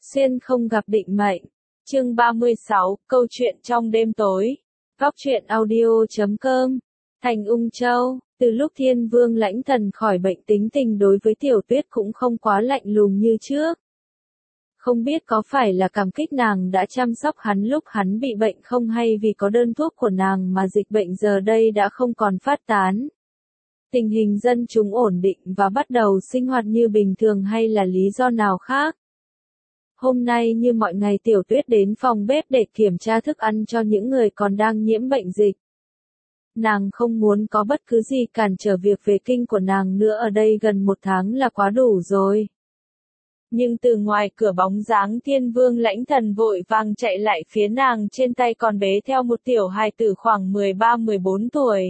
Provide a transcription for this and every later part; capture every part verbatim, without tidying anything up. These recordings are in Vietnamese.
Xuyên không gặp định mệnh. Chương ba mươi sáu, câu chuyện trong đêm tối. Góc truyện audio chấm com. Thành Ung Châu, từ lúc Thiên Vương Lãnh Thần khỏi bệnh tính tình đối với Tiểu Tuyết cũng không quá lạnh lùng như trước. Không biết có phải là cảm kích nàng đã chăm sóc hắn lúc hắn bị bệnh không, hay vì có đơn thuốc của nàng mà dịch bệnh giờ đây đã không còn phát tán. Tình hình dân chúng ổn định và bắt đầu sinh hoạt như bình thường, hay là lý do nào khác. Hôm nay như mọi ngày, Tiểu Tuyết đến phòng bếp để kiểm tra thức ăn cho những người còn đang nhiễm bệnh dịch. Nàng không muốn có bất cứ gì cản trở việc về kinh của nàng nữa, ở đây gần một tháng là quá đủ rồi. Nhưng từ ngoài cửa bóng dáng Thiên Vương Lãnh Thần vội vàng chạy lại phía nàng, trên tay còn bế theo một tiểu hài tử khoảng mười ba mười bốn tuổi.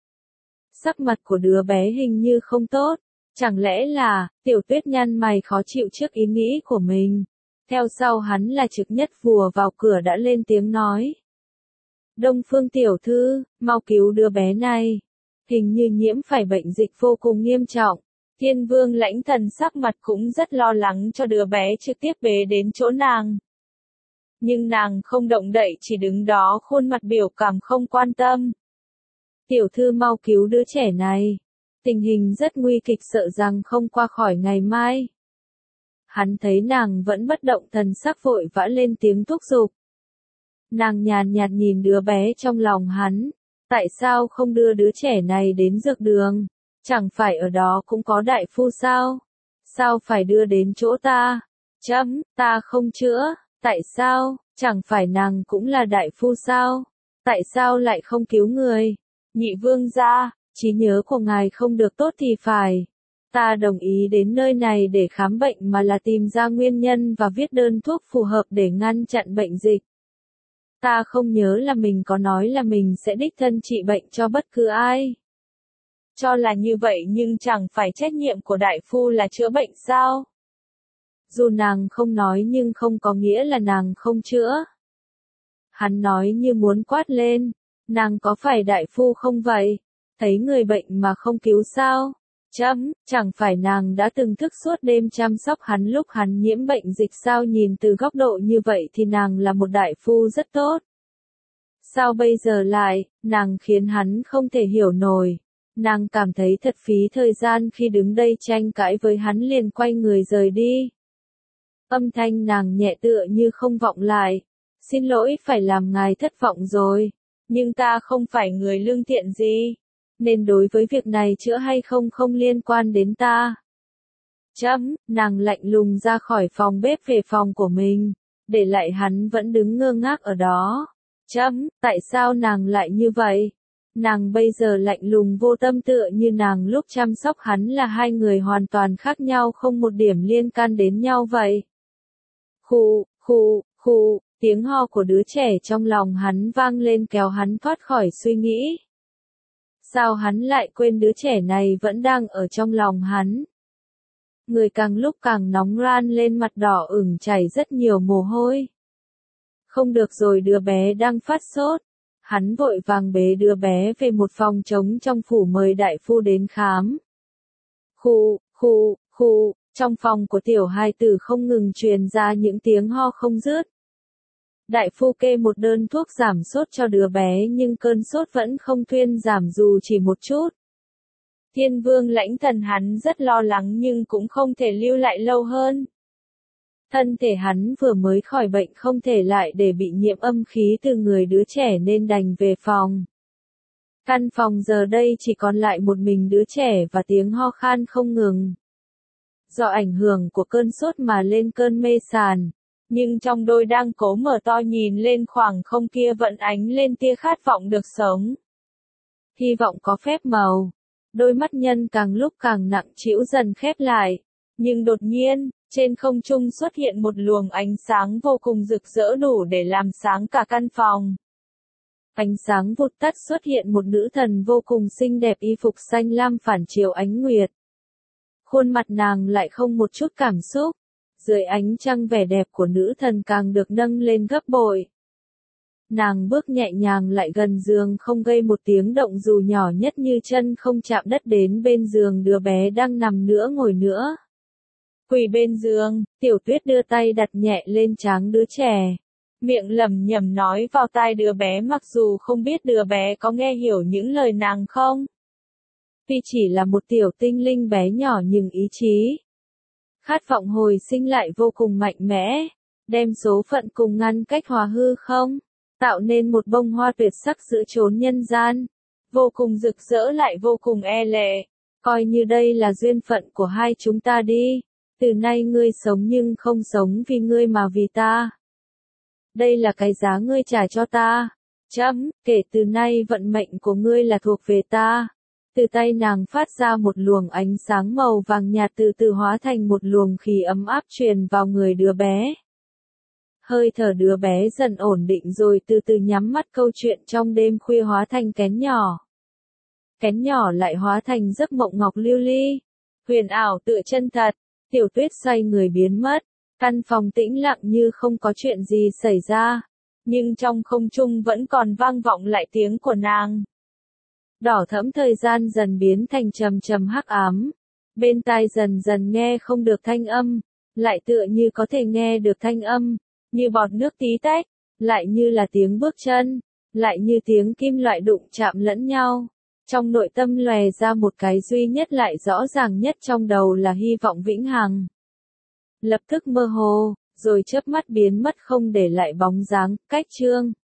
Sắc mặt của đứa bé hình như không tốt, chẳng lẽ là, Tiểu Tuyết nhăn mày khó chịu trước ý nghĩ của mình. Theo sau hắn là Trực Nhất vùa vào cửa đã lên tiếng nói. Đông Phương tiểu thư, mau cứu đứa bé này. Hình như nhiễm phải bệnh dịch vô cùng nghiêm trọng. Thiên Vương Lãnh Thần sắc mặt cũng rất lo lắng cho đứa bé, trực tiếp bế đến chỗ nàng. Nhưng nàng không động đậy, chỉ đứng đó khuôn mặt biểu cảm không quan tâm. Tiểu thư mau cứu đứa trẻ này. Tình hình rất nguy kịch, sợ rằng không qua khỏi ngày mai. Hắn thấy nàng vẫn bất động, thần sắc vội vã lên tiếng thúc giục. Nàng nhàn nhạt nhìn đứa bé trong lòng hắn. Tại sao không đưa đứa trẻ này đến dược đường? Chẳng phải ở đó cũng có đại phu sao? Sao phải đưa đến chỗ ta? Chấm, ta không chữa. Tại sao? Chẳng phải nàng cũng là đại phu sao? Tại sao lại không cứu người? Nhị vương gia, trí nhớ của ngài không được tốt thì phải. Ta đồng ý đến nơi này để khám bệnh mà là tìm ra nguyên nhân và viết đơn thuốc phù hợp để ngăn chặn bệnh dịch. Ta không nhớ là mình có nói là mình sẽ đích thân trị bệnh cho bất cứ ai. Cho là như vậy, nhưng chẳng phải trách nhiệm của đại phu là chữa bệnh sao? Dù nàng không nói nhưng không có nghĩa là nàng không chữa. Hắn nói như muốn quát lên. Nàng có phải đại phu không vậy? Thấy người bệnh mà không cứu sao? Chấm, chẳng phải nàng đã từng thức suốt đêm chăm sóc hắn lúc hắn nhiễm bệnh dịch sao? Nhìn từ góc độ như vậy thì nàng là một đại phu rất tốt. Sao bây giờ lại, nàng khiến hắn không thể hiểu nổi. Nàng cảm thấy thật phí thời gian khi đứng đây tranh cãi với hắn, liền quay người rời đi. Âm thanh nàng nhẹ tựa như không vọng lại. Xin lỗi phải làm ngài thất vọng rồi. Nhưng ta không phải người lương thiện gì. Nên đối với việc này chữa hay không không liên quan đến ta. Chấm, nàng lạnh lùng ra khỏi phòng bếp về phòng của mình. Để lại hắn vẫn đứng ngơ ngác ở đó. Chấm, tại sao nàng lại như vậy? Nàng bây giờ lạnh lùng vô tâm tựa như nàng lúc chăm sóc hắn là hai người hoàn toàn khác nhau, không một điểm liên can đến nhau vậy. Khụ, khụ, khụ, tiếng ho của đứa trẻ trong lòng hắn vang lên kéo hắn thoát khỏi suy nghĩ. Sao hắn lại quên đứa trẻ này vẫn đang ở trong lòng hắn? Người càng lúc càng nóng ran lên, mặt đỏ ửng chảy rất nhiều mồ hôi. Không được rồi, đứa bé đang phát sốt. Hắn vội vàng bế đứa bé về một phòng trống trong phủ mời đại phu đến khám. Khụ, khụ, khụ, trong phòng của tiểu hài tử không ngừng truyền ra những tiếng ho không dứt. Đại phu kê một đơn thuốc giảm sốt cho đứa bé, nhưng cơn sốt vẫn không thuyên giảm dù chỉ một chút. Thiên Vương Lãnh Thần hắn rất lo lắng nhưng cũng không thể lưu lại lâu hơn. Thân thể hắn vừa mới khỏi bệnh, không thể lại để bị nhiễm âm khí từ người đứa trẻ nên đành về phòng. Căn phòng giờ đây chỉ còn lại một mình đứa trẻ và tiếng ho khan không ngừng. Do ảnh hưởng của cơn sốt mà lên cơn mê sàn, nhưng trong đôi đang cố mở to nhìn lên khoảng không kia vẫn ánh lên tia khát vọng được sống. Hy vọng có phép màu. Đôi mắt nhân càng lúc càng nặng trĩu dần khép lại. Nhưng đột nhiên, trên không trung xuất hiện một luồng ánh sáng vô cùng rực rỡ, đủ để làm sáng cả căn phòng. Ánh sáng vụt tắt, xuất hiện một nữ thần vô cùng xinh đẹp, y phục xanh lam phản chiếu ánh nguyệt. Khuôn mặt nàng lại không một chút cảm xúc. Dưới ánh trăng vẻ đẹp của nữ thần càng được nâng lên gấp bội. Nàng bước nhẹ nhàng lại gần giường, không gây một tiếng động dù nhỏ nhất như chân không chạm đất, đến bên giường đứa bé đang nằm nữa ngồi nữa. Quỳ bên giường, Tiểu Tuyết đưa tay đặt nhẹ lên trán đứa trẻ. Miệng lẩm nhẩm nói vào tai đứa bé mặc dù không biết đứa bé có nghe hiểu những lời nàng không. Vì chỉ là một tiểu tinh linh bé nhỏ nhưng ý chí. Khát vọng hồi sinh lại vô cùng mạnh mẽ, đem số phận cùng ngăn cách hòa hư không, tạo nên một bông hoa tuyệt sắc giữa chốn nhân gian, vô cùng rực rỡ lại vô cùng e lệ, coi như đây là duyên phận của hai chúng ta đi, từ nay ngươi sống nhưng không sống vì ngươi mà vì ta. Đây là cái giá ngươi trả cho ta, chấm, kể từ nay vận mệnh của ngươi là thuộc về ta. Từ tay nàng phát ra một luồng ánh sáng màu vàng nhạt từ từ hóa thành một luồng khí ấm áp truyền vào người đứa bé. Hơi thở đứa bé dần ổn định rồi từ từ nhắm mắt, câu chuyện trong đêm khuya hóa thành kén nhỏ. Kén nhỏ lại hóa thành giấc mộng ngọc lưu ly. Huyền ảo tựa chân thật, Tiểu Tuyết xoay người biến mất. Căn phòng tĩnh lặng như không có chuyện gì xảy ra. Nhưng trong không trung vẫn còn vang vọng lại tiếng của nàng. Đỏ thẫm thời gian dần biến thành trầm trầm hắc ám. Bên tai dần dần nghe không được thanh âm, lại tựa như có thể nghe được thanh âm, như bọt nước tí tách, lại như là tiếng bước chân, lại như tiếng kim loại đụng chạm lẫn nhau. Trong nội tâm lòe ra một cái duy nhất lại rõ ràng nhất trong đầu là hy vọng vĩnh hằng. Lập tức mơ hồ, rồi chớp mắt biến mất không để lại bóng dáng. Cách chương